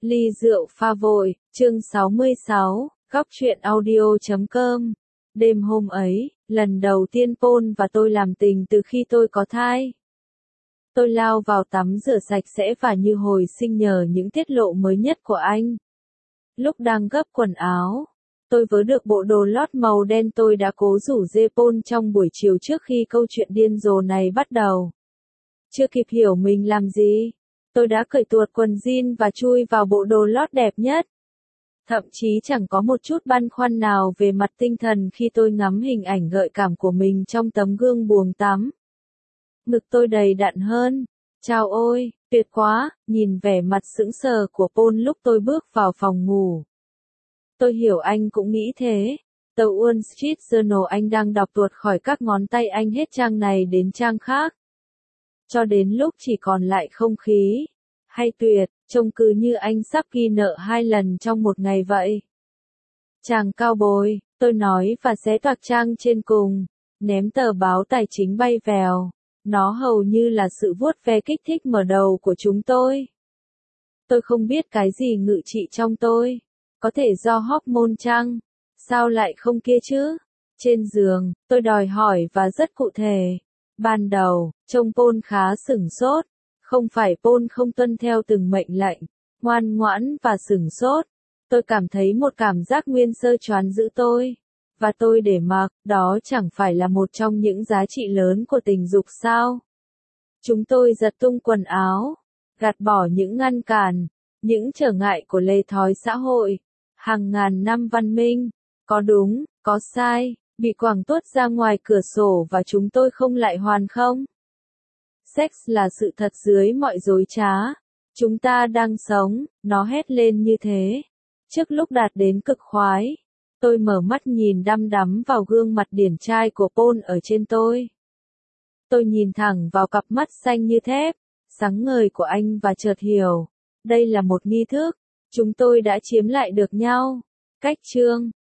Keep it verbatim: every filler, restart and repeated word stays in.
Ly rượu pha vội, chương sáu mươi sáu, góc truyện audio chấm com. Đêm hôm ấy, lần đầu tiên Paul và tôi làm tình từ khi tôi có thai. Tôi lao vào tắm rửa sạch sẽ và như hồi sinh nhờ những tiết lộ mới nhất của anh. Lúc đang gấp quần áo, tôi vớ được bộ đồ lót màu đen tôi đã cố rủ dê Paul trong buổi chiều trước khi câu chuyện điên rồ này bắt đầu. Chưa kịp hiểu mình làm gì, tôi đã cởi tuột quần jean và chui vào bộ đồ lót đẹp nhất. Thậm chí chẳng có một chút băn khoăn nào về mặt tinh thần khi tôi ngắm hình ảnh gợi cảm của mình trong tấm gương buồng tắm. Ngực tôi đầy đặn hơn. Chao ôi, tuyệt quá, nhìn vẻ mặt sững sờ của Paul lúc tôi bước vào phòng ngủ. Tôi hiểu anh cũng nghĩ thế. Tờ Wall Street Journal anh đang đọc tuột khỏi các ngón tay anh hết trang này đến trang khác. Cho đến lúc chỉ còn lại không khí. Hay tuyệt, trông cứ như anh sắp ghi nợ hai lần trong một ngày vậy. Chàng cao bồi, tôi nói và xé toạc trang trên cùng, ném tờ báo tài chính bay vèo. Nó hầu như là sự vuốt ve kích thích mở đầu của chúng tôi. Tôi không biết cái gì ngự trị trong tôi. Có thể do hormone chăng? Sao lại không kia chứ? Trên giường, tôi đòi hỏi và rất cụ thể. Ban đầu, trông Paul khá sửng sốt. Không phải Paul không tuân theo từng mệnh lệnh, ngoan ngoãn và sửng sốt. Tôi cảm thấy một cảm giác nguyên sơ choáng giữ tôi. Và tôi để mặc, đó chẳng phải là một trong những giá trị lớn của tình dục sao? Chúng tôi giật tung quần áo, gạt bỏ những ngăn cản, những trở ngại của lề thói xã hội, hàng ngàn năm văn minh, có đúng, có sai, bị quẳng tuốt ra ngoài cửa sổ và chúng tôi không lại hoàn không? Sex là sự thật dưới mọi dối trá. Chúng ta đang sống, nó hét lên như thế. Trước lúc đạt đến cực khoái, tôi mở mắt nhìn đăm đắm vào gương mặt điển trai của Paul ở trên tôi. Tôi nhìn thẳng vào cặp mắt xanh như thép, sáng ngời của anh và chợt hiểu. Đây là một nghi thức. Chúng tôi đã chiếm lại được nhau. Cách chương.